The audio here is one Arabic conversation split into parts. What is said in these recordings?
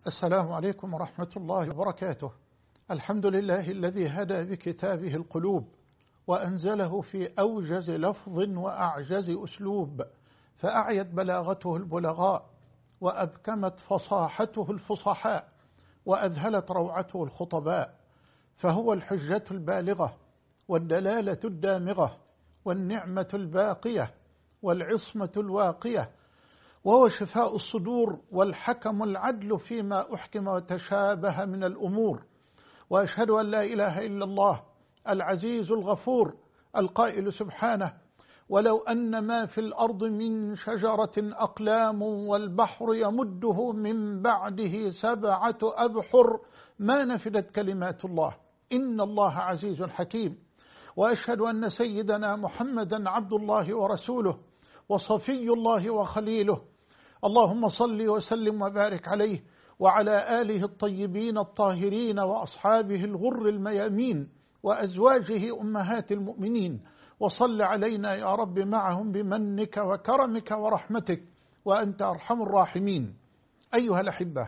السلام عليكم ورحمة الله وبركاته. الحمد لله الذي هدى بكتابه القلوب وأنزله في أوجز لفظ وأعجز أسلوب، فأعيت بلاغته البلغاء وأبكمت فصاحته الفصحاء وأذهلت روعته الخطباء، فهو الحجة البالغة والدلالة الدامغة والنعمة الباقية والعصمة الواقية، وهو شفاء الصدور والحكم العدل فيما أحكم وتشابه من الأمور. وأشهد أن لا إله إلا الله العزيز الغفور القائل سبحانه: ولو أن ما في الأرض من شجرة أقلام والبحر يمده من بعده 7 أبحر ما نفدت كلمات الله إن الله عزيز حكيم. وأشهد أن سيدنا محمدا عبد الله ورسوله وصفي الله وخليله، اللهم صل وسلم وبارك عليه وعلى آله الطيبين الطاهرين وأصحابه الغر الميامين وأزواجه أمهات المؤمنين، وصل علينا يا رب معهم بمنك وكرمك ورحمتك وأنت أرحم الراحمين. أيها الأحبة،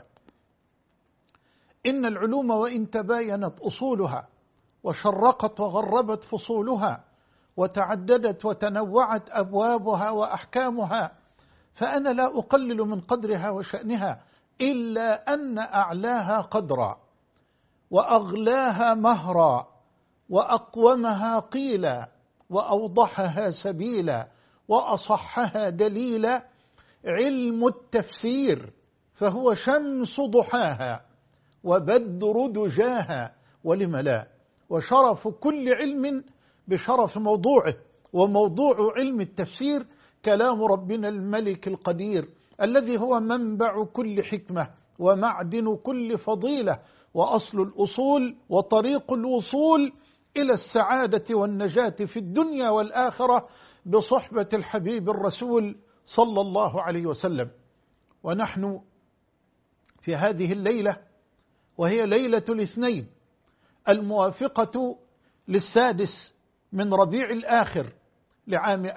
إن العلوم وإن تباينت أصولها وشرقت وغربت فصولها وتعددت وتنوعت أبوابها وأحكامها، فأنا لا أقلل من قدرها وشأنها، إلا أن أعلاها قدرا وأغلاها مهرا وأقومها قيلا وأوضحها سبيلا وأصحها دليلا علم التفسير، فهو شمس ضحاها وبدر دجاها، ولم لا، وشرف كل علم بشرف موضوعه، وموضوع علم التفسير كلام ربنا الملك القدير الذي هو منبع كل حكمة ومعدن كل فضيلة وأصل الأصول وطريق الوصول إلى السعادة والنجاة في الدنيا والآخرة بصحبة الحبيب الرسول صلى الله عليه وسلم. ونحن في هذه الليلة، وهي ليلة الاثنين الموافقة للسادس من ربيع الآخر لعام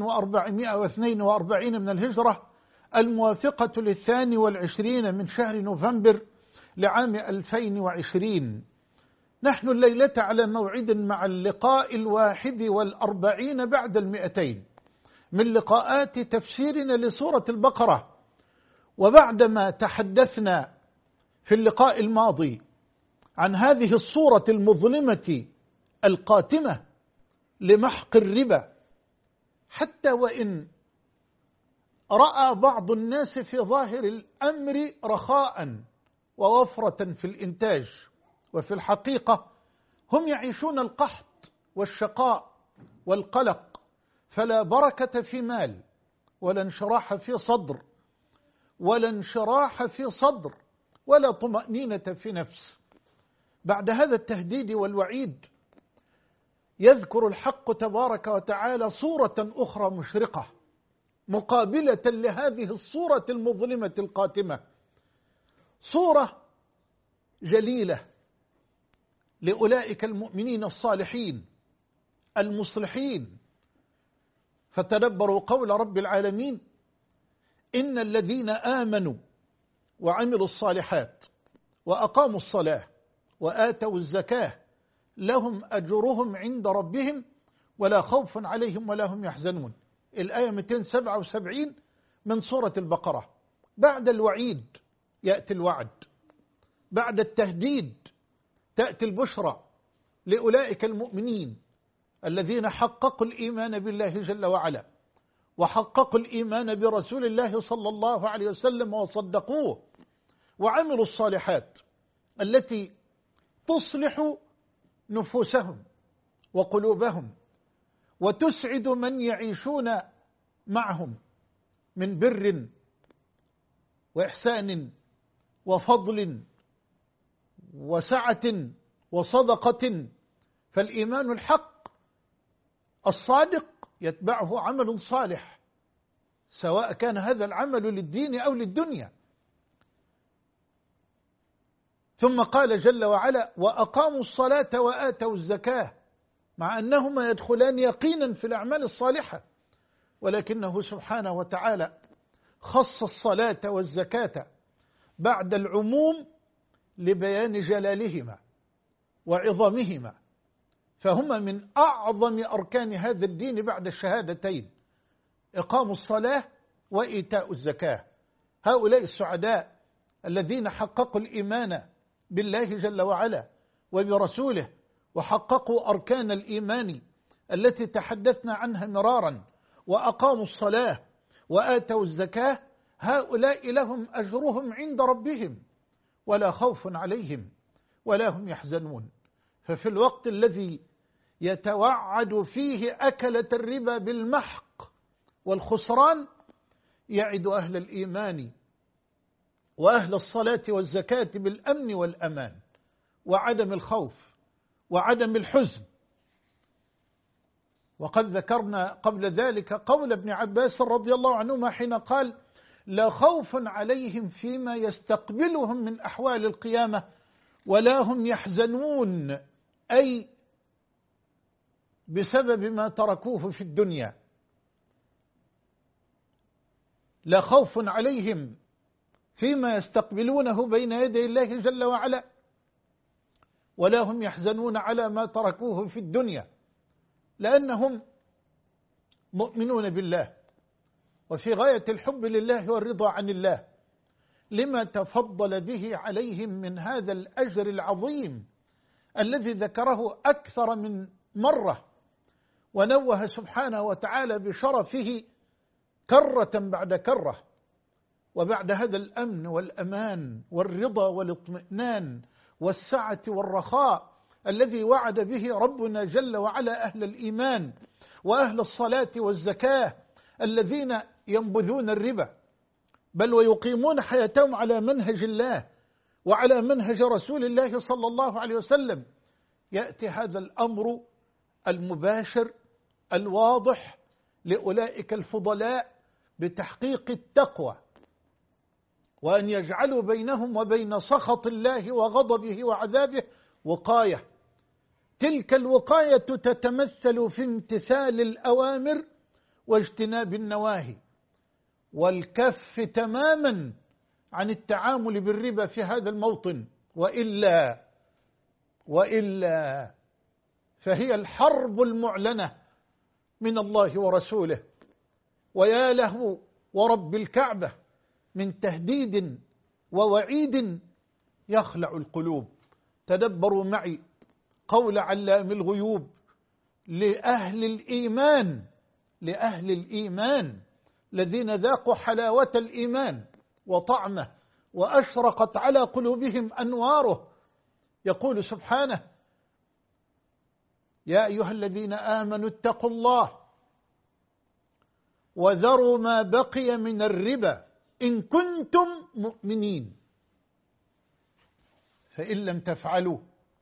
1442 من الهجرة، الموافقة ل22 من شهر نوفمبر لعام 2020. نحن الليلة على موعد مع اللقاء 41 بعد 200 من لقاءات تفسيرنا لسورة البقرة. وبعدما تحدثنا في اللقاء الماضي عن هذه الصورة المظلمة القاتمة لمحق الربا، حتى وإن رأى بعض الناس في ظاهر الأمر رخاء ووفرة في الإنتاج، وفي الحقيقة هم يعيشون القحط والشقاء والقلق، فلا بركة في مال ولا انشراح في صدر ولا طمأنينة في نفس. بعد هذا التهديد والوعيد يذكر الحق تبارك وتعالى صورة أخرى مشرقة مقابلة لهذه الصورة المظلمة القاتمة، صورة جليلة لأولئك المؤمنين الصالحين المصلحين. فتدبروا قول رب العالمين: إن الذين آمنوا وعملوا الصالحات وأقاموا الصلاة وآتوا الزكاة لهم أجرهم عند ربهم ولا خوف عليهم ولا هم يحزنون. الآية 277 من سورة البقرة. بعد الوعيد يأتي الوعد، بعد التهديد تأتي البشرى لأولئك المؤمنين الذين حققوا الإيمان بالله جل وعلا، وحققوا الإيمان برسول الله صلى الله عليه وسلم وصدقوه، وعملوا الصالحات التي تصلح نفوسهم وقلوبهم وتسعد من يعيشون معهم من بر وإحسان وفضل وسعة وصدقة. فالإيمان الحق الصادق يتبعه عمل صالح، سواء كان هذا العمل للدين أو للدنيا. ثم قال جل وعلا: وأقاموا الصلاة وآتوا الزكاة، مع أنهما يدخلان يقينا في الأعمال الصالحة، ولكنه سبحانه وتعالى خص الصلاة والزكاة بعد العموم لبيان جلالهما وعظمهما، فهما من أعظم أركان هذا الدين بعد الشهادتين: إقام الصلاة وإيتاء الزكاة. هؤلاء السعداء الذين حققوا الإيمان بالله جل وعلا وبرسوله، وحققوا أركان الإيمان التي تحدثنا عنها مرارا، وأقاموا الصلاة وآتوا الزكاة، هؤلاء لهم أجرهم عند ربهم ولا خوف عليهم ولا هم يحزنون. ففي الوقت الذي يتوعد فيه أكلة الربا بالمحق والخسران، يعد أهل الإيمان وأهل الصلاة والزكاة بالأمن والأمان وعدم الخوف وعدم الحزن. وقد ذكرنا قبل ذلك قول ابن عباس رضي الله عنهما حين قال: لا خوف عليهم فيما يستقبلهم من أحوال القيامة ولا هم يحزنون، أي بسبب ما تركوه في الدنيا. لا خوف عليهم فيما يستقبلونه بين يدي الله جل وعلا ولا هم يحزنون على ما تركوه في الدنيا، لأنهم مؤمنون بالله وفي غاية الحب لله والرضا عن الله لما تفضل به عليهم من هذا الأجر العظيم الذي ذكره أكثر من مرة، ونوه سبحانه وتعالى بشرفه كرة بعد كرة. وبعد هذا الأمن والأمان والرضا والاطمئنان والسعة والرخاء الذي وعد به ربنا جل وعلا أهل الإيمان وأهل الصلاة والزكاة الذين ينبذون الربا بل ويقيمون حياتهم على منهج الله وعلى منهج رسول الله صلى الله عليه وسلم، يأتي هذا الأمر المباشر الواضح لأولئك الفضلاء بتحقيق التقوى، وأن يجعلوا بينهم وبين سخط الله وغضبه وعذابه وقاية. تلك الوقاية تتمثل في امتثال الأوامر واجتناب النواهي والكف تماما عن التعامل بالربا في هذا الموطن، وإلا فهي الحرب المعلنة من الله ورسوله. ويا له ورب الكعبة من تهديد ووعيد يخلع القلوب. تدبروا معي قول علام الغيوب لأهل الإيمان الذين ذاقوا حلاوة الإيمان وطعمه وأشرقت على قلوبهم أنواره. يقول سبحانه: يا أيها الذين آمنوا اتقوا الله وذروا ما بقي من الربا إن كنتم مؤمنين، فإن لم تفعلوا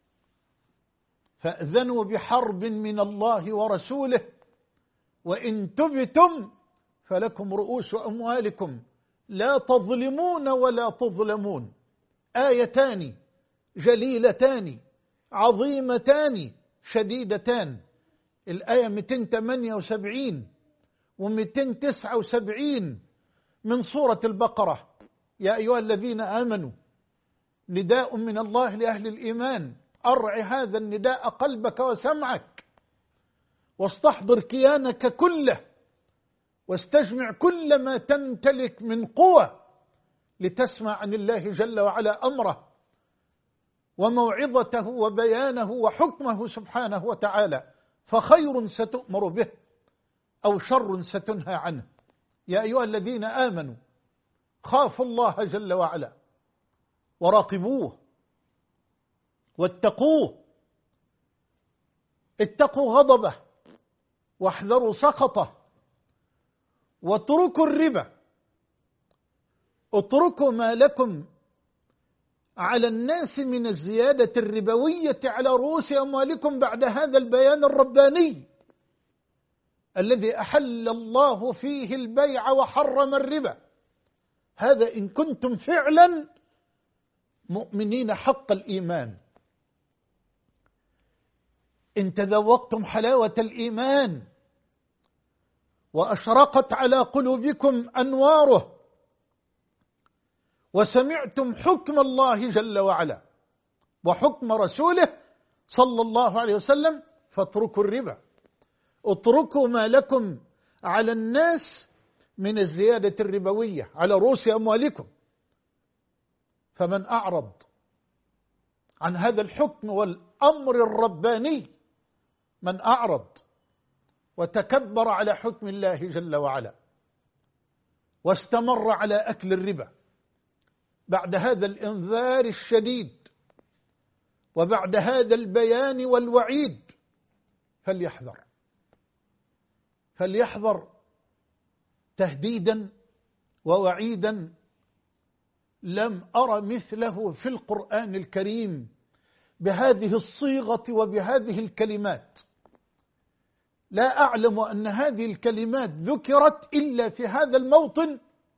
فأذنوا بحرب من الله ورسوله وإن تبتم فلكم رؤوس أموالكم لا تظلمون ولا تظلمون. آيتان جليلتان عظيمتان شديدتان، الآية 278 و279 من سورة البقرة. يا أيها الذين آمنوا نداء من الله لأهل الإيمان، أرع هذا النداء قلبك وسمعك واستحضر كيانك كله واستجمع كل ما تمتلك من قوة لتسمع عن الله جل وعلا أمره وموعظته وبيانه وحكمه سبحانه وتعالى، فخير ستؤمر به أو شر ستنهى عنه. يا أيها الذين آمنوا خافوا الله جل وعلا وراقبوه واتقوه، اتقوا غضبه واحذروا سخطه، واتركوا الربا، اتركوا ما لكم على الناس من الزيادة الربوية على رؤوس أموالكم بعد هذا البيان الرباني الذي أحل الله فيه البيع وحرم الربا. هذا إن كنتم فعلا مؤمنين حق الإيمان، إن تذوقتم حلاوة الإيمان وأشرقت على قلوبكم أنواره وسمعتم حكم الله جل وعلا وحكم رسوله صلى الله عليه وسلم فاتركوا الربا. اتركوا ما لكم على الناس من الزيادة الربوية على رؤوس أموالكم. فمن أعرض عن هذا الحكم والأمر الرباني، من أعرض وتكبر على حكم الله جل وعلا واستمر على أكل الربا بعد هذا الإنذار الشديد وبعد هذا البيان والوعيد، فليحذر تهديدا ووعيدا لم أر مثله في القرآن الكريم بهذه الصيغة وبهذه الكلمات. لا أعلم أن هذه الكلمات ذكرت إلا في هذا الموطن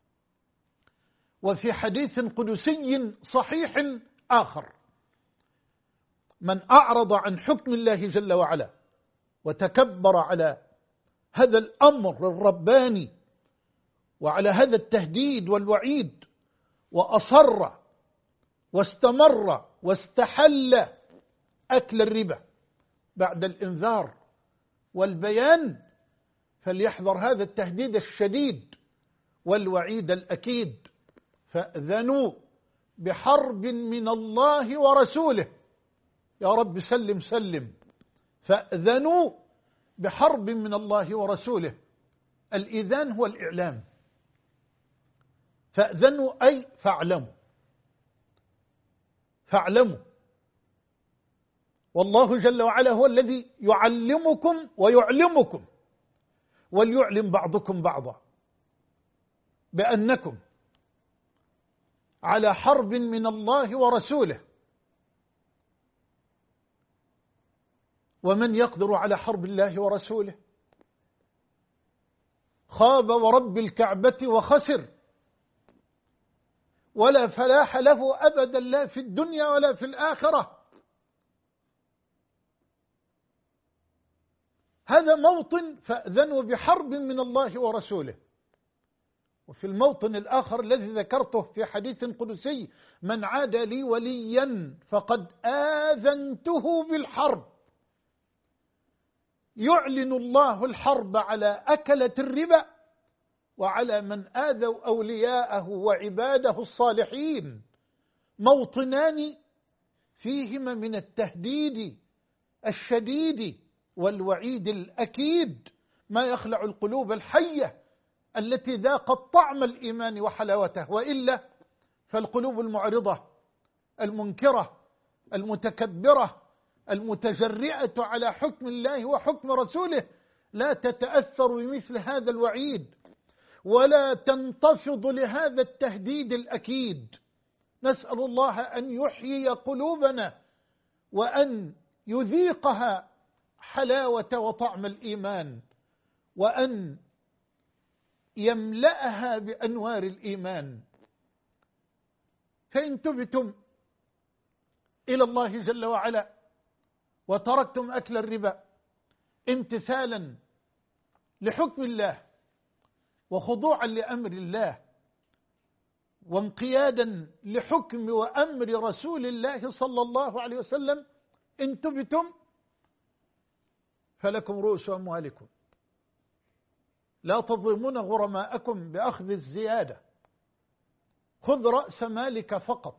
وفي حديث قدسي صحيح آخر. من أعرض عن حكم الله جل وعلا وتكبر على هذا الأمر الرباني وعلى هذا التهديد والوعيد وأصر واستمر واستحل أكل الربا بعد الإنذار والبيان، فليحذر هذا التهديد الشديد والوعيد الأكيد. فأذنوا بحرب من الله ورسوله. يا رب سلم سلم. فأذنوا بحرب من الله ورسوله. الإذان هو الإعلام. فأذنوا أي فاعلموا. والله جل وعلا هو الذي يعلمكم ويعلمكم، وليعلم بعضكم بعضا بأنكم على حرب من الله ورسوله. ومن يقدر على حرب الله ورسوله خاب ورب الكعبة وخسر، ولا فلاح له أبدا لا في الدنيا ولا في الآخرة. هذا موطن فأذنوا بحرب من الله ورسوله. وفي الموطن الآخر الذي ذكرته في حديث قدسي: من عاد لي وليا فقد آذنته بالحرب. يعلن الله الحرب على أكلة الربا وعلى من آذوا أولياءه وعباده الصالحين. موطنان فيهما من التهديد الشديد والوعيد الأكيد ما يخلع القلوب الحية التي ذاقت طعم الإيمان وحلاوته، وإلا فالقلوب المعرضة المنكرة المتكبرة المتجرئة على حكم الله وحكم رسوله لا تتأثر بمثل هذا الوعيد ولا تنتفض لهذا التهديد الأكيد. نسأل الله أن يحيي قلوبنا وأن يذيقها حلاوة وطعم الإيمان، وأن يملأها بأنوار الإيمان. فإن تبتم إلى الله جل وعلا وتركتم أكل الربا امتثالا لحكم الله وخضوعا لأمر الله وانقيادا لحكم وأمر رسول الله صلى الله عليه وسلم، إن تبتم فلكم رؤوس أموالكم لا تظلمون غرماءكم بأخذ الزيادة. خذ رأس مالك فقط.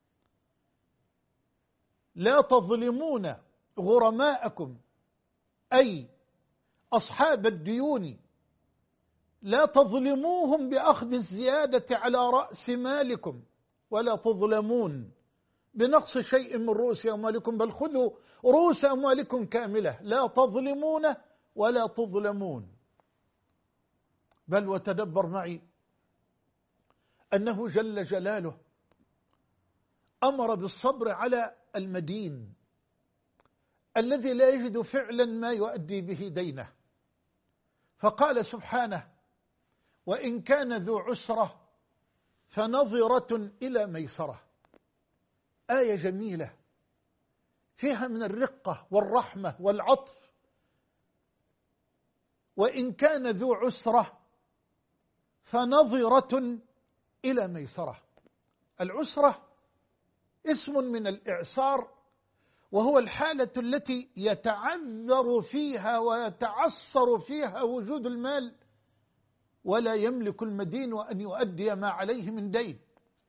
لا تظلمون غرماءكم أي أصحاب الديون، لا تظلموهم بأخذ الزيادة على رأس مالكم، ولا تظلمون بنقص شيء من رؤوس أموالكم، بل خذوا رؤوس أموالكم كاملة، لا تظلمون ولا تظلمون. بل وتدبر معي أنه جل جلاله أمر بالصبر على المدين الذي لا يجد فعلا ما يؤدي به دينه، فقال سبحانه: وإن كان ذو عسرة فنظرة إلى ميسرة. آية جميلة فيها من الرقة والرحمة والعطف. وإن كان ذو عسرة فنظرة إلى ميسرة. العسرة اسم من الإعسار، وهو الحالة التي يتعذر فيها ويتعسر فيها وجود المال، ولا يملك المدين أن يؤدي ما عليه من دين.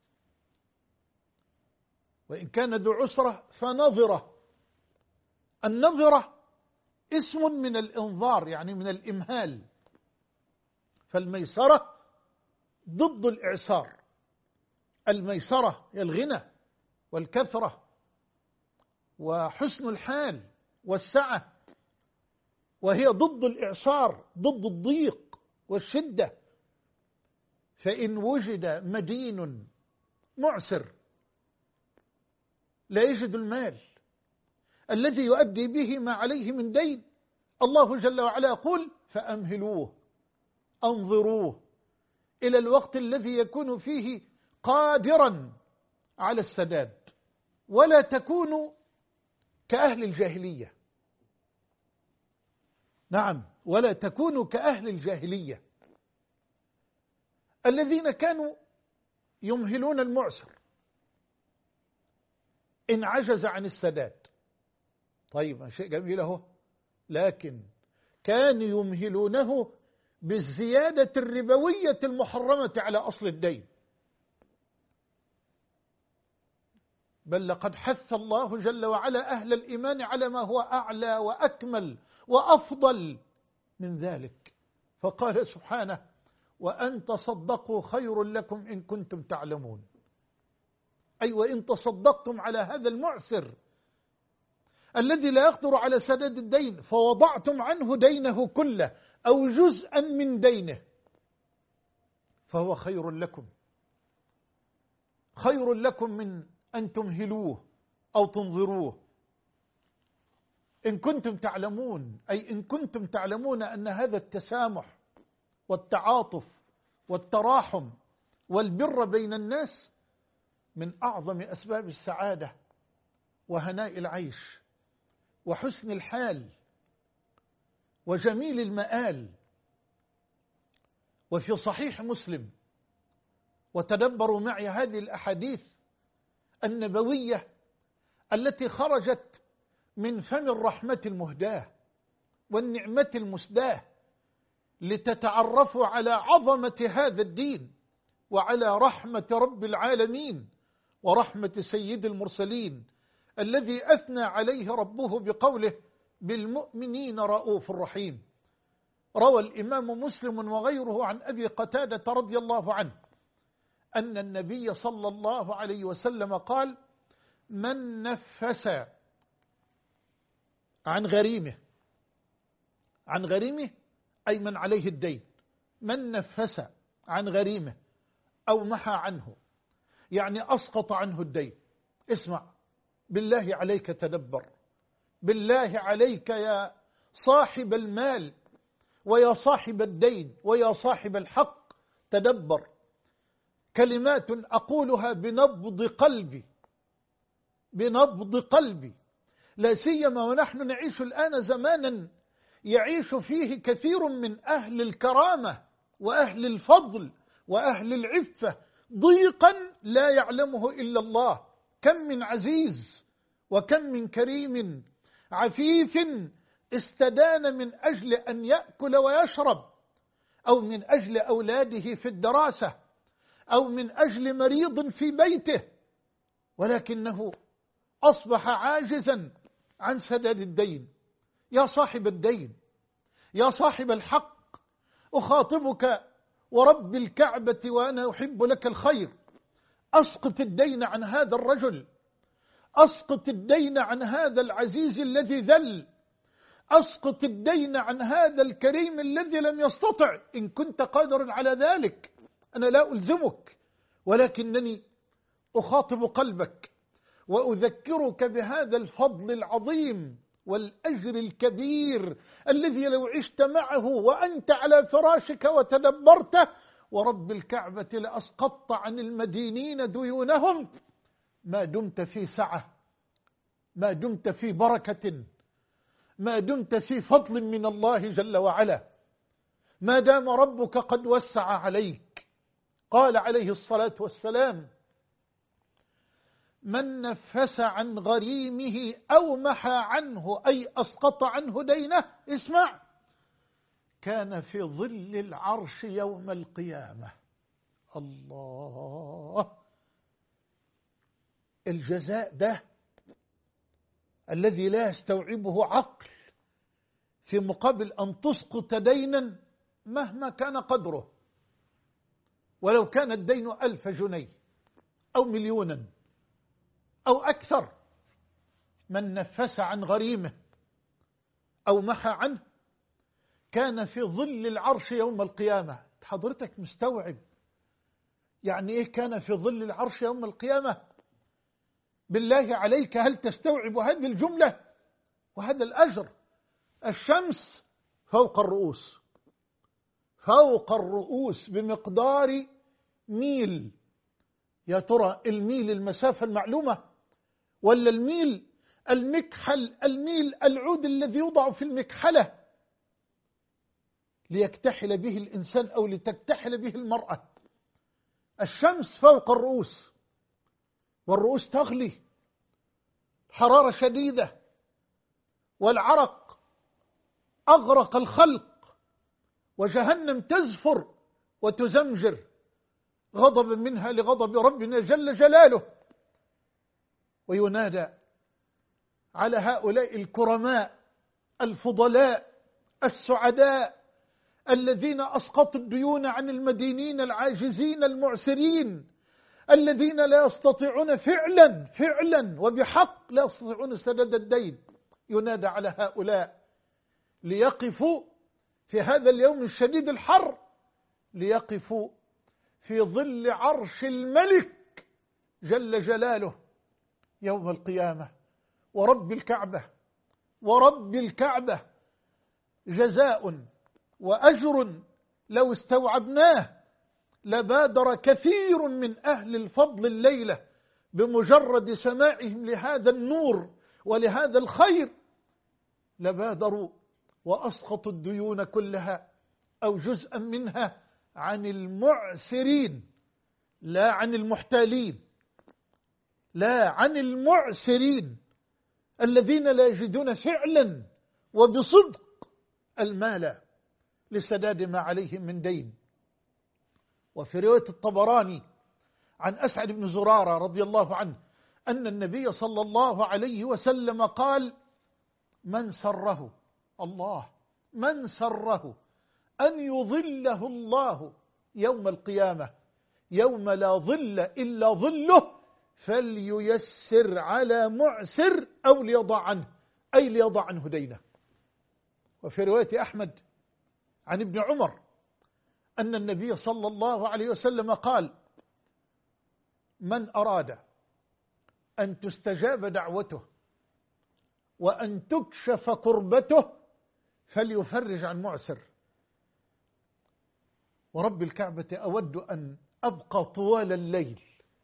وإن كان ذو عسرة فنظرة. النظرة اسم من الإنظار، يعني من الإمهال. فالميسرة ضد الإعسار. الميسرة هي الغنى والكثرة وحسن الحال والسعة، وهي ضد الإعسار، ضد الضيق والشدة. فإن وجد مدين معسر لا يجد المال الذي يؤدي به ما عليه من دين، الله جل وعلا يقول: فأمهلوه، أنظروه إلى الوقت الذي يكون فيه قادرا على السداد. ولا تكونوا كأهل الجاهلية. نعم، ولا تكونوا كأهل الجاهلية الذين كانوا يمهلون المعسر إن عجز عن السداد. طيب، شيء جميل اهو، لكن كانوا يمهلونه بالزيادة الربوية المحرمة على أصل الدين. بل لقد حث الله جل وعلا أهل الإيمان على ما هو أعلى وأكمل وأفضل من ذلك، فقال سبحانه: وأن تصدقوا خير لكم إن كنتم تعلمون. أي وإن تصدقتم على هذا المعسر الذي لا يقدر على سداد الدين، فوضعتم عنه دينه كله أو جزءا من دينه، فهو خير لكم، خير لكم من أن تمهلوه أو تنظروه إن كنتم تعلمون. أي إن كنتم تعلمون أن هذا التسامح والتعاطف والتراحم والبر بين الناس من أعظم أسباب السعادة وهناء العيش وحسن الحال وجميل المآل. وفي صحيح مسلم، وتدبروا معي هذه الأحاديث النبوية التي خرجت من فم الرحمة المهداة والنعمة المسداة، لتتعرفوا على عظمة هذا الدين وعلى رحمة رب العالمين ورحمة سيد المرسلين الذي أثنى عليه ربه بقوله: بالمؤمنين رؤوف رحيم. روى الإمام مسلم وغيره عن أبي قتادة رضي الله عنه أن النبي صلى الله عليه وسلم قال: من نفس عن غريمه، عن غريمه أي من عليه الدين، من نفس عن غريمه أو محى عنه، يعني أسقط عنه الدين. اسمع، بالله عليك تدبر، بالله عليك يا صاحب المال ويا صاحب الدين ويا صاحب الحق، تدبر. كلمات أقولها بنبض قلبي، بنبض قلبي، لا سيما ونحن نعيش الآن زمانا يعيش فيه كثير من أهل الكرامة وأهل الفضل وأهل العفة ضيقا لا يعلمه إلا الله. كم من عزيز وكم من كريم عفيف استدان من أجل أن يأكل ويشرب، أو من أجل أولاده في الدراسة، أو من أجل مريض في بيته، ولكنه أصبح عاجزا عن سداد الدين. يا صاحب الدين، يا صاحب الحق، أخاطبك ورب الكعبة وأنا أحب لك الخير، أسقط الدين عن هذا الرجل، أسقط الدين عن هذا العزيز الذي ذل، أسقط الدين عن هذا الكريم الذي لم يستطع. إن كنت قادرا على ذلك أنا لا ألزمك، ولكنني أخاطب قلبك وأذكرك بهذا الفضل العظيم والأجر الكبير الذي لو عشت معه وأنت على فراشك وتدبرته، ورب الكعبة لأسقطت عن المدينين ديونهم، ما دمت في سعة، ما دمت في بركة، ما دمت في فضل من الله جل وعلا، ما دام ربك قد وسع عليك. قال عليه الصلاة والسلام: من نفس عن غريمه أو محى عنه أي أسقط عنه دينه، اسمع، كان في ظل العرش يوم القيامة. الله، الجزاء ده الذي لا يستوعبه عقل في مقابل أن تسقط دينا مهما كان قدره، ولو كان الدين 1000 جنيه أو 1,000,000 أو أكثر. من نفس عن غريمه أو محى عنه كان في ظل العرش يوم القيامة. حضرتك مستوعب يعني إيه كان في ظل العرش يوم القيامة؟ بالله عليك، هل تستوعب هذه الجملة وهذا الأجر؟ الشمس فوق الرؤوس، فوق الرؤوس بمقدار ميل. يا ترى الميل المسافة المعلومة، ولا الميل المكحل، الميل العود الذي يوضع في المكحلة ليكتحل به الإنسان أو لتكتحل به المرأة؟ الشمس فوق الرؤوس، والرؤوس تغلي، حرارة شديدة، والعرق أغرق الخلق، وجهنم تزفر وتزمجر غضبا منها لغضب ربنا جل جلاله. وينادى على هؤلاء الكرماء الفضلاء السعداء الذين أسقطوا الديون عن المدينين العاجزين المعسرين، الذين لا يستطيعون فعلا وبحق لا يستطيعون سداد الدين. ينادى على هؤلاء ليقفوا في هذا اليوم الشديد الحر، ليقفوا في ظل عرش الملك جل جلاله يوم القيامة. ورب الكعبة، ورب الكعبة، جزاء وأجر لو استوعبناه لبادر كثير من أهل الفضل الليلة بمجرد سماعهم لهذا النور ولهذا الخير، لبادروا وأسقطوا الديون كلها أو جزءا منها عن المعسرين، لا عن المحتالين، لا عن المعسرين الذين لا يجدون فعلا وبصدق المال لسداد ما عليهم من دين. وفي رواية الطبراني عن أسعد بن زرارة رضي الله عنه أن النبي صلى الله عليه وسلم قال: من سره الله، من سره أن يظله الله يوم القيامة يوم لا ظل إلا ظله فلييسر على معسر أو ليضع عنه، أي ليضع عنه دينه. وفي رواية أحمد عن ابن عمر أن النبي صلى الله عليه وسلم قال: من أراد أن تستجاب دعوته وأن تكشف كربته فليفرج عن معسر. ورب الكعبة أود أن أبقى طوال الليل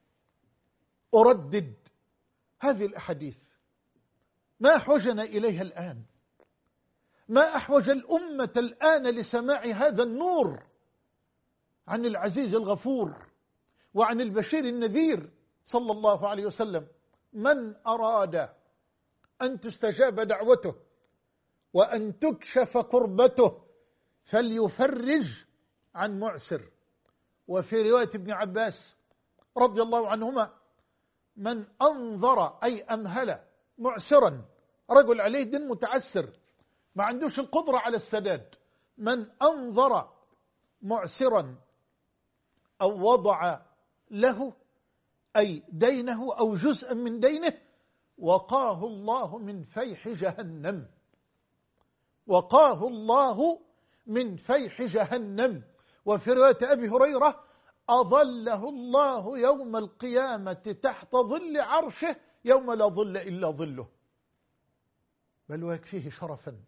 أردد هذه الأحاديث، ما أحوجنا إليها الآن، ما أحوج الأمة الآن لسماع هذا النور عن العزيز الغفور وعن البشير النذير صلى الله عليه وسلم. من أراد أن تستجاب دعوته وأن تكشف كربته فليفرج عن معسر. وفي رواية ابن عباس رضي الله عنهما: من أنظر أي أمهل معسرا، رجل عليه دين متعسر ما عندوش القدرة على السداد، من أنظر معسرا أو وضع له أي دينه أو جزءا من دينه وقاه الله من فيح جهنم، وقاه الله من فيح جهنم. وفي رواية أبي هريرة: أظله الله يوم القيامة تحت ظل عرشه يوم لا ظل إلا ظله. بل ويكفيه شرفا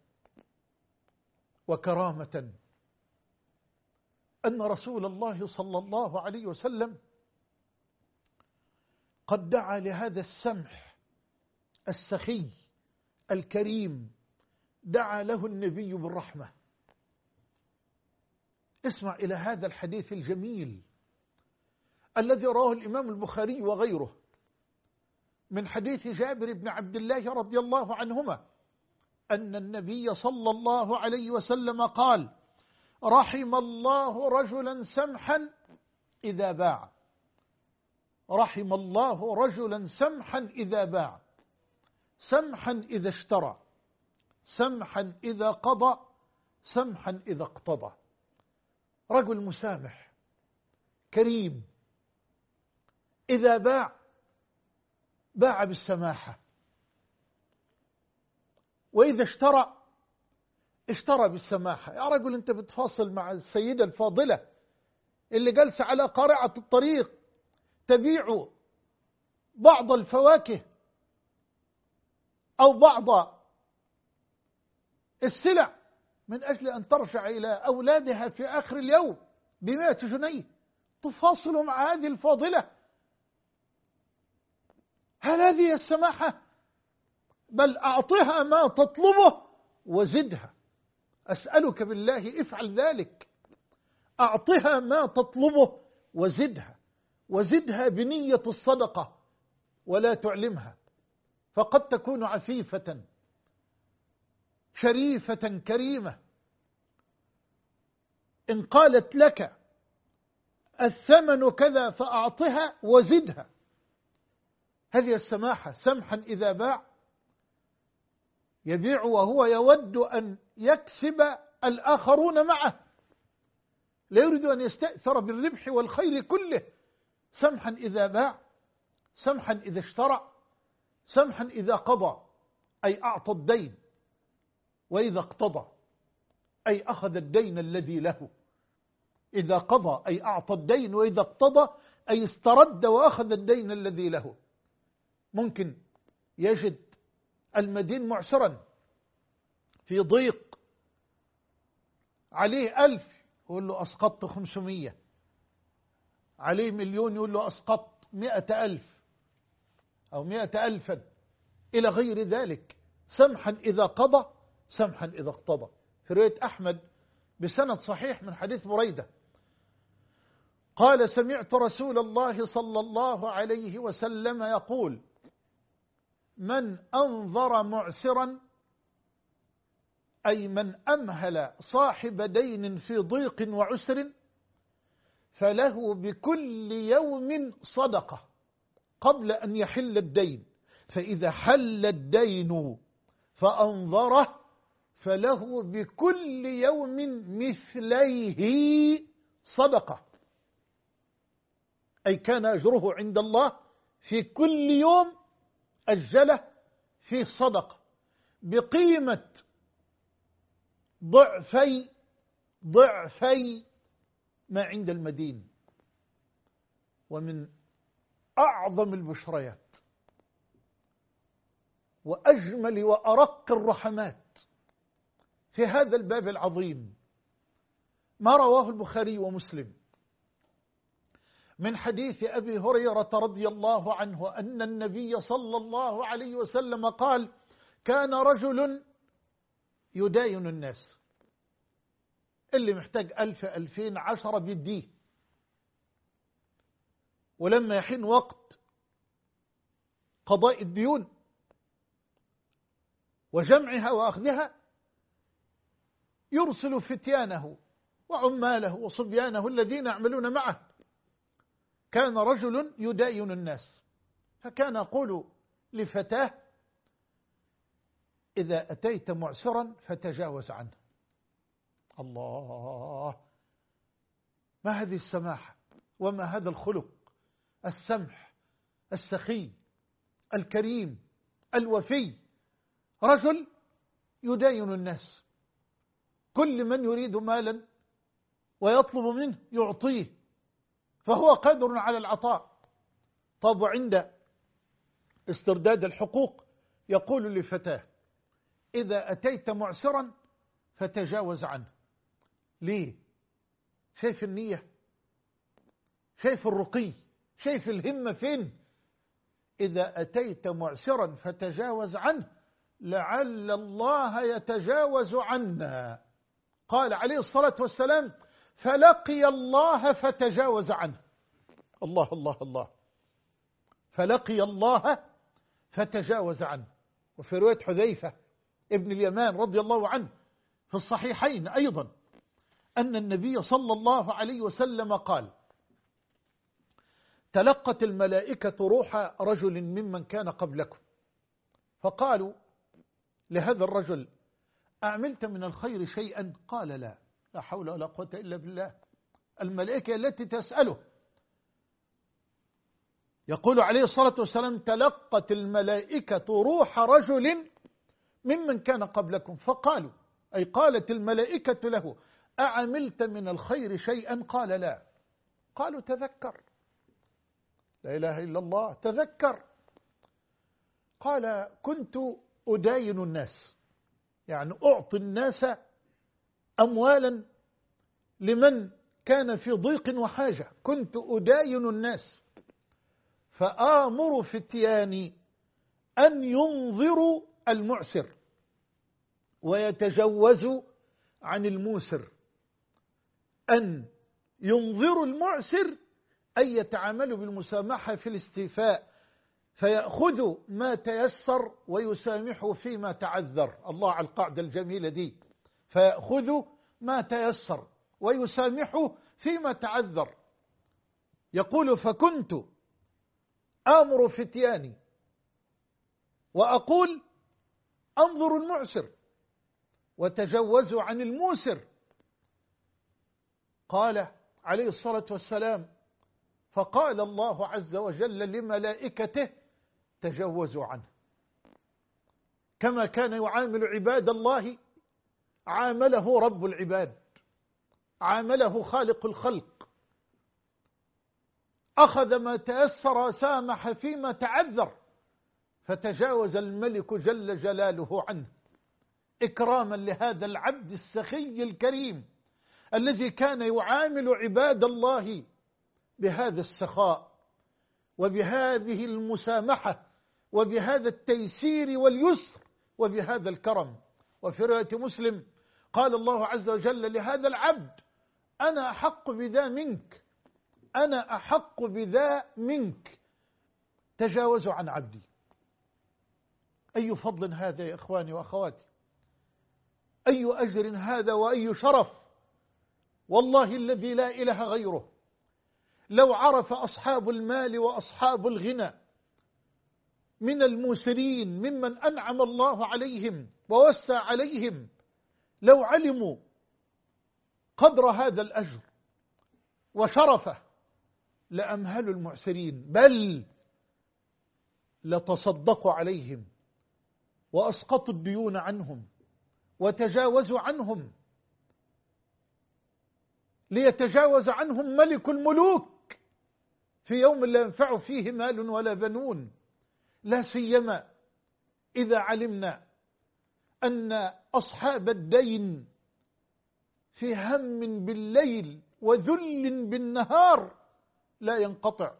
وكرامة أن رسول الله صلى الله عليه وسلم قد دعا لهذا السمح السخي الكريم، دعا له النبي بالرحمة. اسمع إلى هذا الحديث الجميل الذي رواه الإمام البخاري وغيره من حديث جابر بن عبد الله رضي الله عنهما أن النبي صلى الله عليه وسلم قال: رحم الله رجلا سمحا إذا باع. رحم الله رجلا سمحا إذا باع، سمحا إذا اشترى، سمحا إذا قضى، سمحا إذا اقتضى. رجل مسامح كريم، إذا باع باع بالسماحة، وإذا اشترى اشترى بالسماحة. يا رجل أنت بتفاصل مع السيدة الفاضلة اللي جالسة على قارعة الطريق تبيع بعض الفواكه أو بعض السلع من أجل أن ترجع إلى أولادها في آخر اليوم ب100 جنيه، تفاصل مع هذه الفاضلة. هل هذه السماحة؟ بل أعطها ما تطلبه وزدها. أسألك بالله افعل ذلك، أعطها ما تطلبه وزدها، وزدها بنية الصدقة ولا تعلمها، فقد تكون عفيفة شريفة كريمة. إن قالت لك الثمن كذا فأعطها وزدها. هذه السماحة. سمحا إذا باع، يبيع وهو يود أن يكسب الآخرون معه، لا يريد أن يستأثر بالربح والخير كله. سمحا إذا باع، سمحا إذا اشترى، سمحا إذا قضى أي أعطى الدين، وإذا اقتضى أي أخذ الدين الذي له. إذا قضى أي أعطى الدين، وإذا اقتضى أي استرد وأخذ الدين الذي له. ممكن يجد المدين معسرا في ضيق، عليه 1000 يقول له أسقطت 500، عليه 1,000,000 يقول له أسقطت 100,000 أو 100,000 إلى غير ذلك. سمحا إذا قضى، سمحا إذا اقتضى. في رواية أحمد بسند صحيح من حديث بريدة قال: سمعت رسول الله صلى الله عليه وسلم يقول: من أنظر معسرا، أي من أمهل صاحب دين في ضيق وعسر، فله بكل يوم صدقة قبل أن يحل الدين، فإذا حل الدين فأنظره فله بكل يوم مثليه صدقة، أي كان أجره عند الله في كل يوم أجله في صدقة بقيمة ضعفي ما عند المدين. ومن أعظم البشريات وأجمل وأرق الرحمات في هذا الباب العظيم ما رواه البخاري ومسلم من حديث أبي هريرة رضي الله عنه أن النبي صلى الله عليه وسلم قال: كان رجل يداين الناس، اللي محتاج 1000 2000 10 بيديه، ولما يحين وقت قضاء الديون وجمعها وأخذها يرسل فتيانه وعماله وصبيانه الذين يعملون معه. كان رجل يداين الناس، فكان يقول لفتاه: إذا أتيت معسرا فتجاوز عنه. الله، ما هذه السماحة وما هذا الخلق السمح السخي الكريم الوفي. رجل يداين الناس، كل من يريد مالا ويطلب منه يعطيه، فهو قادر على العطاء. طب عند استرداد الحقوق يقول لفتاه: إذا أتيت معسرا فتجاوز عنه. ليه؟ شايف النية، شايف الرقي، شايف الهمة فين؟ إذا أتيت معسرا فتجاوز عنه لعل الله يتجاوز عنا. قال عليه الصلاة والسلام: فلقي الله فتجاوز عنه. الله الله الله. فلقي الله فتجاوز عنه. وفي رواية حذيفة ابن اليمان رضي الله عنه في الصحيحين أيضا أن النبي صلى الله عليه وسلم قال: تلقت الملائكة روح رجل ممن كان قبلكم، فقالوا لهذا الرجل: أعملت من الخير شيئا؟ قال: لا. لا حول ولا قوة إلا بالله. الملائكة التي تسأله، يقول عليه الصلاة والسلام: تلقت الملائكة روح رجل ممن كان قبلكم، فقالوا، أي قالت الملائكة له: أعملت من الخير شيئا؟ قال: لا. قالوا: تذكر. لا إله إلا الله، تذكر. قال: كنت أداين الناس، يعني أعطي الناس أموالا لمن كان في ضيق وحاجة، كنت أداين الناس، فآمر فتياني أن ينظروا المعسر ويتجوزوا عن الموسر. أن ينظروا المعسر أي يتعاملوا بالمسامحة في الاستيفاء، فيأخذوا ما تيسر ويسامحوا فيما تعذر. الله على القاعدة الجميلة دي، فيأخذوا ما تيسر ويسامحوا فيما تعذر. يقول: فكنت آمر فتياني وأقول: انظروا المعسر وتجوزوا عن الموسر. قال عليه الصلاة والسلام: فقال الله عز وجل لملائكته: تجوزوا عنه. كما كان يعامل عباد الله عامله رب العباد، عامله خالق الخلق، أخذ ما تيسر، سامح فيما تعذر، فتجاوز الملك جل جلاله عنه إكراما لهذا العبد السخي الكريم الذي كان يعامل عباد الله بهذا السخاء وبهذه المسامحة وبهذا التيسير واليسر وبهذا الكرم. وفي رواية مسلم قال الله عز وجل لهذا العبد: أنا أحق بذا منك، أنا أحق بذا منك، تجاوزوا عن عبدي. أي فضل هذا يا إخواني وأخواتي، أي أجر هذا وأي شرف، والله الذي لا إله غيره. لو عرف أصحاب المال وأصحاب الغنى من الموسرين ممن أنعم الله عليهم ووسع عليهم، لو علموا قدر هذا الأجر وشرفه لأمهلوا المعسرين، بل لتصدقوا عليهم وأسقطوا الديون عنهم وتجاوزوا عنهم، ليتجاوز عنهم ملك الملوك في يوم لا ينفع فيه مال ولا بنون. لا سيما إذا علمنا أن أصحاب الدين في هم بالليل وذل بالنهار لا ينقطع.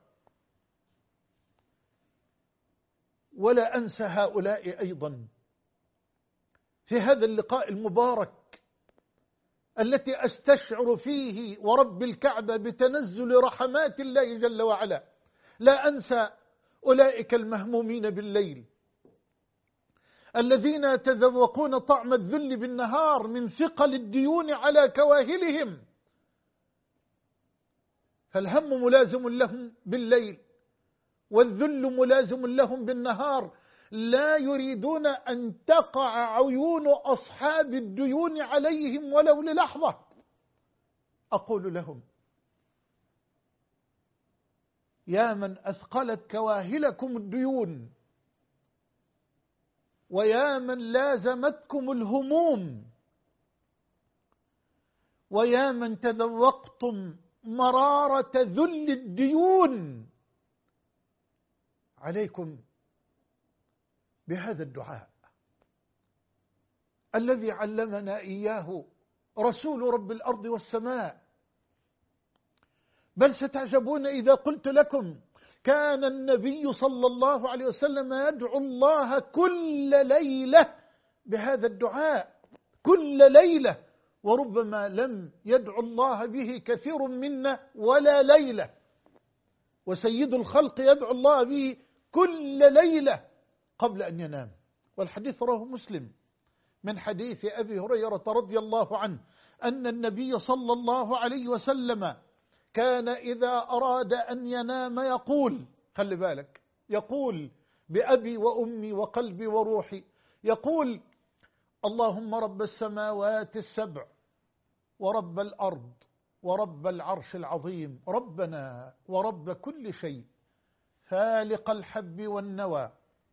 ولا أنسى هؤلاء أيضا في هذا اللقاء المبارك التي أستشعر فيه ورب الكعبة بتنزل رحمات الله جل وعلا. لا أنسى أولئك المهمومين بالليل الذين يتذوقون طعم الذل بالنهار من ثقل الديون على كواهلهم، فالهم ملازم لهم بالليل والذل ملازم لهم بالنهار. لا يريدون أن تقع عيون أصحاب الديون عليهم ولو للحظة. أقول لهم: يا من أثقلت كواهلكم الديون، ويا من لازمتكم الهموم، ويا من تذوقتم مرارة ذل الديون، عليكم بهذا الدعاء الذي علمنا إياه رسول رب الأرض والسماء. بل ستعجبون إذا قلت لكم كان النبي صلى الله عليه وسلم يدعو الله كل ليلة بهذا الدعاء، كل ليلة، وربما لم يدعو الله به كثير منا ولا ليلة، وسيد الخلق يدعو الله به كل ليلة قبل أن ينام. والحديث رواه مسلم من حديث أبي هريرة رضي الله عنه أن النبي صلى الله عليه وسلم كان إذا أراد أن ينام يقول، خلي بالك، يقول بأبي وأمي وقلبي وروحي، يقول: اللهم رب السماوات السبع ورب الأرض ورب العرش العظيم، ربنا ورب كل شيء، فالق الحب والنوى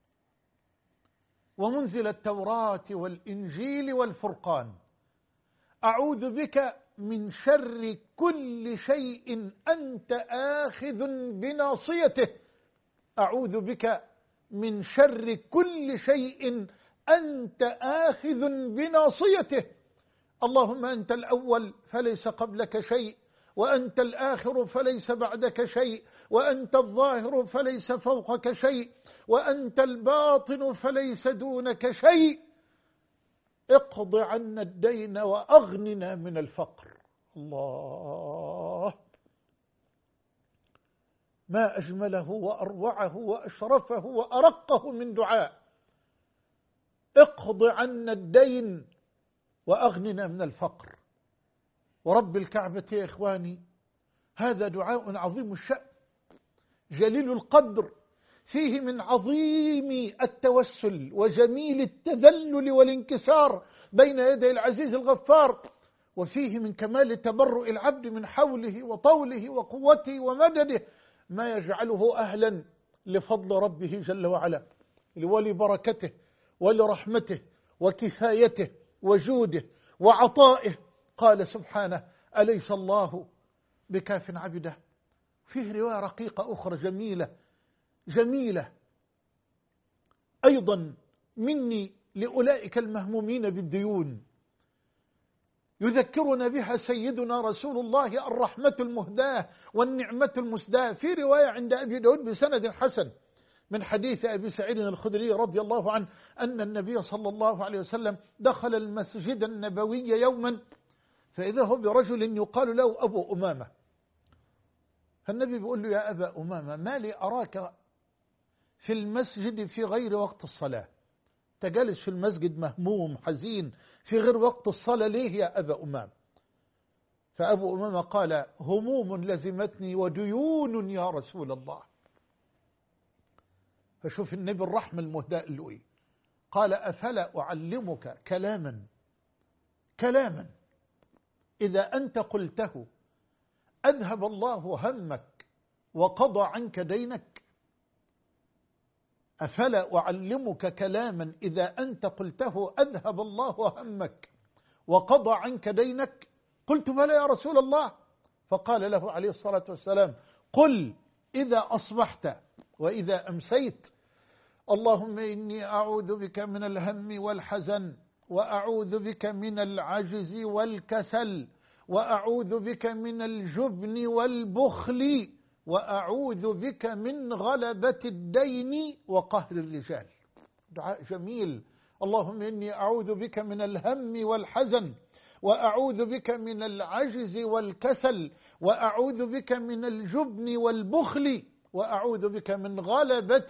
ومنزل التوراة والإنجيل والفرقان، أعوذ بك من شر كل شيء أنت آخذ بناصيته، أعوذ بك من شر كل شيء أنت آخذ بناصيته، اللهم أنت الأول فليس قبلك شيء، وأنت الآخر فليس بعدك شيء، وأنت الظاهر فليس فوقك شيء، وأنت الباطن فليس دونك شيء، اقض عنا الدين وأغننا من الفقر. الله، ما أجمله وأروعه وأشرفه وأرقه من دعاء. اقض عنا الدين وأغننا من الفقر. ورب الكعبة يا إخواني، هذا دعاء عظيم الشأن جليل القدر، فيه من عظيم التوسل وجميل التذلل والانكسار بين يدي العزيز الغفار، وفيه من كمال تبرؤ العبد من حوله وطوله وقوته ومدده ما يجعله أهلا لفضل ربه جل وعلا ولبركته ولرحمته وكفايته وجوده وعطائه. قال سبحانه: أليس الله بكاف عبده. فيه رواية رقيقة أخرى جميلة أيضا مني لأولئك المهمومين بالديون، يذكرنا بها سيدنا رسول الله الرحمة المهداة والنعمة المسداة. في رواية عند أبي داود بسند حسن من حديث أبي سعيد الخدري رضي الله عنه أن النبي صلى الله عليه وسلم دخل المسجد النبوي يوما فإذا هو برجل يقال له أبو أمامة، فالنبي بيقول له: يا أبا أمامة، ما لي أراك في المسجد في غير وقت الصلاة؟ تجلس في المسجد مهموم حزين في غير وقت الصلاة، ليه يا أبا أمامة؟ فأبو أمامة قال: هموم لزمتني وديون يا رسول الله. فشوف النبي الرحمة المهداة اللؤي قال: أفلا أعلمك كلاما إذا أنت قلته أذهب الله همك وقضى عنك دينك؟ أفلا أعلمك كلاما إذا أنت قلته أذهب الله همك وقضى عنك دينك؟ قلت: بلى يا رسول الله. فقال له عليه الصلاة والسلام: قل إذا أصبحت وإذا أمسيت: اللهم إني أعوذ بك من الهم والحزن، وأعوذ بك من العجز والكسل، وأعوذ بك من الجبن والبخل، وأعوذ بك من غلبة الدين وقهر الرجال. دعاء جميل. اللهم إني أعوذ بك من الهم والحزن، وأعوذ بك من العجز والكسل، وأعوذ بك من الجبن والبخل، وأعوذ بك من غلبة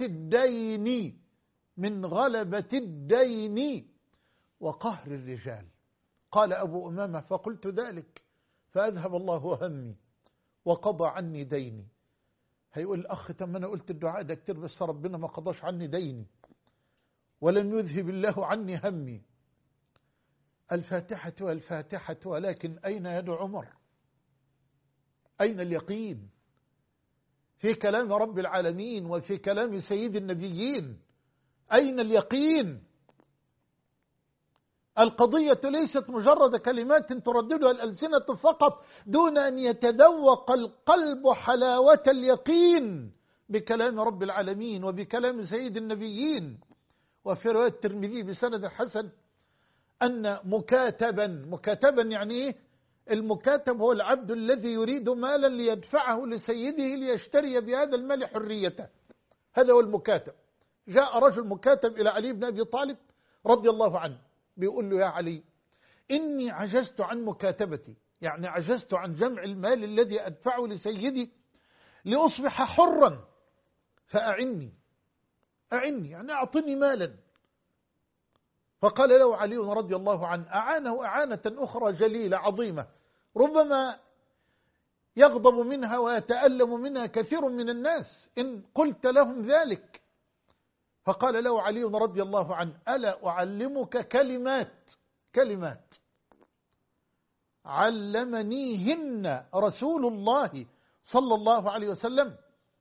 الدين وقهر الرجال. قال أبو أمامة: فقلت ذلك فأذهب الله همي وقضى عني ديني. هيقول الأخ: طب أنا قلت الدعاء ده كتير بس ربنا ما قضاش عني ديني ولم يذهب الله عني همي. الفاتحة، ولكن أين يد عمر؟ أين اليقين في كلام رب العالمين وفي كلام سيد النبيين؟ أين اليقين؟ القضية ليست مجرد كلمات ترددها الألسنة فقط دون أن يتذوق القلب حلاوة اليقين بكلام رب العالمين وبكلام سيد النبيين. وفي رواية الترمذي بسند حسن أن مكاتبا يعني إيه؟ المكاتب هو العبد الذي يريد مالا ليدفعه لسيده ليشتري بهذا المال حريته، هذا هو المكاتب. جاء رجل مكاتب إلى علي بن أبي طالب رضي الله عنه بيقول له: يا علي، إني عجزت عن مكاتبتي، يعني عجزت عن جمع المال الذي أدفعه لسيدي لأصبح حرا، فأعني. أعني يعني أعطني مالا. فقال له علي رضي الله عنه أعانه أعانة أخرى جليلة عظيمة ربما يغضب منها ويتألم منها كثير من الناس إن قلت لهم ذلك. فقال له علي رضي الله عنه ألا أعلمك كلمات علمنيهن رسول الله صلى الله عليه وسلم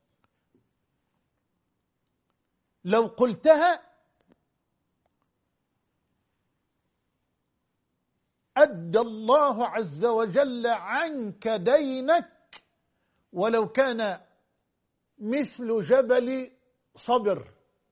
لو قلتها أدى الله عز وجل عنك دينك ولو كان مثل جبل صبر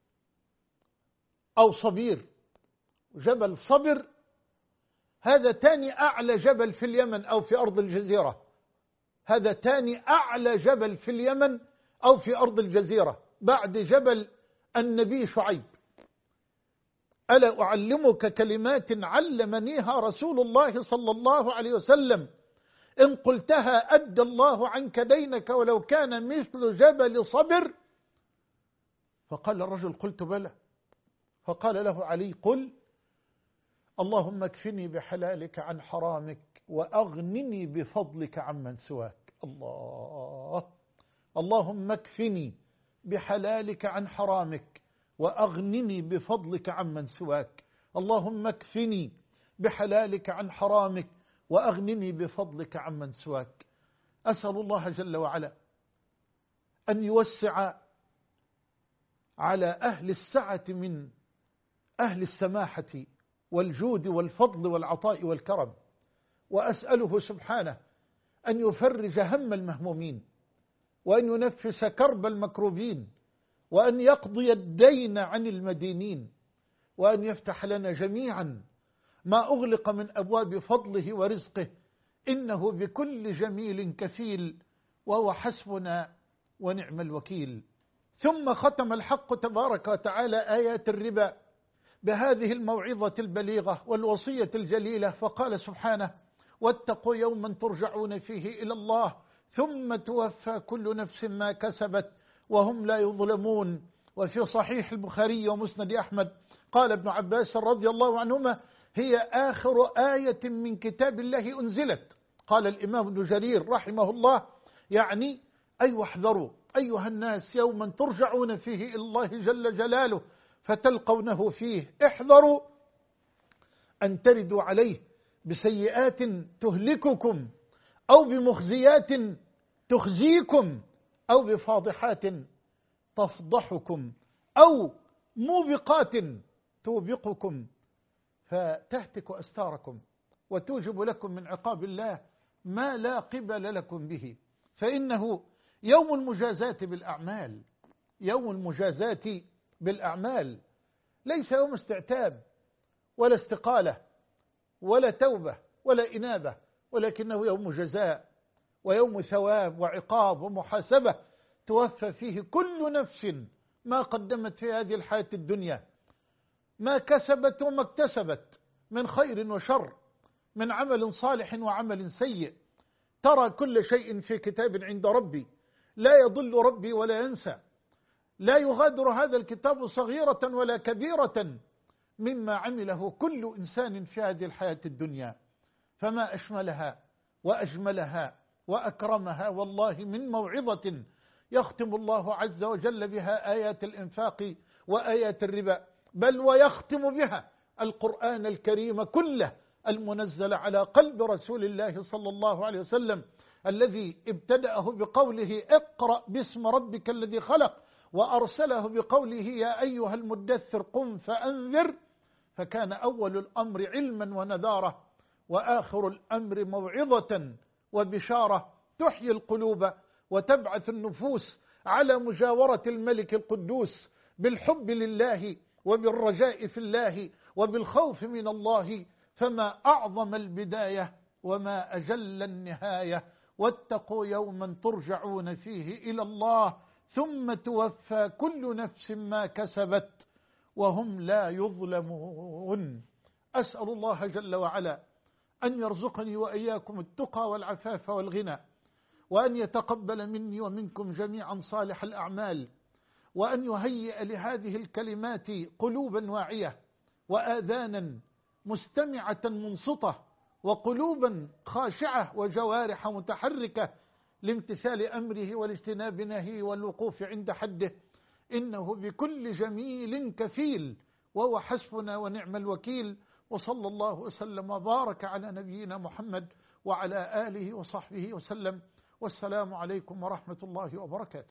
أو صبير. جبل صبر هذا تاني أعلى جبل في اليمن أو في أرض الجزيرة، هذا تاني أعلى جبل في اليمن أو في أرض الجزيرة بعد جبل النبي شعيب. ألا أعلمك كلمات علمنيها رسول الله صلى الله عليه وسلم إن قلتها أدى الله عنك دينك ولو كان مثل جبل صبر. فقال الرجل قلت بلى. فقال له علي قل اللهم اكفني بحلالك عن حرامك وأغنني بفضلك عمن سواك. اللهم اكفني بحلالك عن حرامك وأغنني بفضلك عمن سواك. اللهم اكفني بحلالك عن حرامك وأغنني بفضلك عمن سواك. أسأل الله جل وعلا أن يوسع على أهل السعة من أهل السماحة والجود والفضل والعطاء والكرم، وأسأله سبحانه أن يفرج هم المهمومين وأن ينفس كرب المكروبين وأن يقضي الدين عن المدينين وأن يفتح لنا جميعا ما أغلق من أبواب فضله ورزقه إنه بكل جميل كفيل وهو حسبنا ونعم الوكيل. ثم ختم الحق تبارك وتعالى آيات الربا بهذه الموعظة البليغة والوصية الجليلة فقال سبحانه واتقوا يوما ترجعون فيه إلى الله ثم توفى كل نفس ما كسبت وهم لا يظلمون. وفي صحيح البخاري ومسند أحمد قال ابن عباس رضي الله عنهما هي آخر آية من كتاب الله أنزلت. قال الإمام ابن جرير رحمه الله يعني أي واحذروا أيها الناس يوما ترجعون فيه إلى الله جل جلاله فتلقونه فيه. احذروا أن تردوا عليه بسيئات تهلككم أو بمخزيات تخزيكم أو بفاضحات تفضحكم أو موبقات توبقكم فتهتك أستاركم وتوجب لكم من عقاب الله ما لا قبل لكم به. فإنه يوم المجازاة بالأعمال، يوم المجازاة بالأعمال ليس يوم استعتاب ولا استقالة ولا توبة ولا إنابة، ولكنه يوم جزاء ويوم ثواب وعقاب ومحاسبة توفى فيه كل نفس ما قدمت في هذه الحياة الدنيا، ما كسبت وما اكتسبت من خير وشر، من عمل صالح وعمل سيء. ترى كل شيء في كتاب عند ربي لا يضل ربي ولا ينسى، لا يغادر هذا الكتاب صغيرة ولا كبيرة مما عمله كل إنسان في هذه الحياة الدنيا. فما أشملها وأجملها وأكرمها والله من موعظة يختم الله عز وجل بها آيات الإنفاق وآيات الربا، بل ويختم بها القرآن الكريم كله المنزل على قلب رسول الله صلى الله عليه وسلم الذي ابتدأه بقوله اقرأ باسم ربك الذي خلق وأرسله بقوله يا أيها المدثر قم فأنذر، فكان أول الأمر علما ونذارة وآخر الأمر موعظة وبشارة تحيي القلوب وتبعث النفوس على مجاورة الملك القدوس بالحب لله وبالرجاء في الله وبالخوف من الله. فما أعظم البداية وما أجل النهاية. واتقوا يوما ترجعون فيه إلى الله ثم توفى كل نفس ما كسبت وهم لا يظلمون. أسأل الله جل وعلا أن يرزقني وإياكم التقى والعفاف والغنى، وأن يتقبل مني ومنكم جميعا صالح الأعمال، وأن يهيئ لهذه الكلمات قلوبا واعية وآذانا مستمعة منصتة وقلوبا خاشعة وجوارح متحركة لامتثال أمره والاجتناب نهيه والوقوف عند حده، إنه بكل جميل كفيل وهو حسبنا ونعم الوكيل. وصلى الله وسلم وبارك على نبينا محمد وعلى آله وصحبه وسلم، والسلام عليكم ورحمة الله وبركاته.